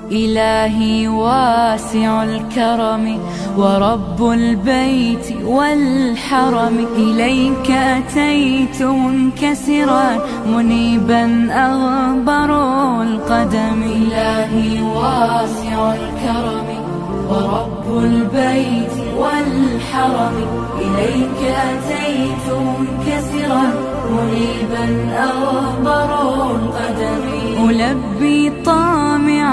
إلهي واسع الكرم ورب البيت والحرم، إليك أتيت منكسرا منيبا أغبر القدم. إلهي واسع الكرم ورب البيت والحرم، إليك أتيت منكسرا منيبا أغبر القدم. ألبي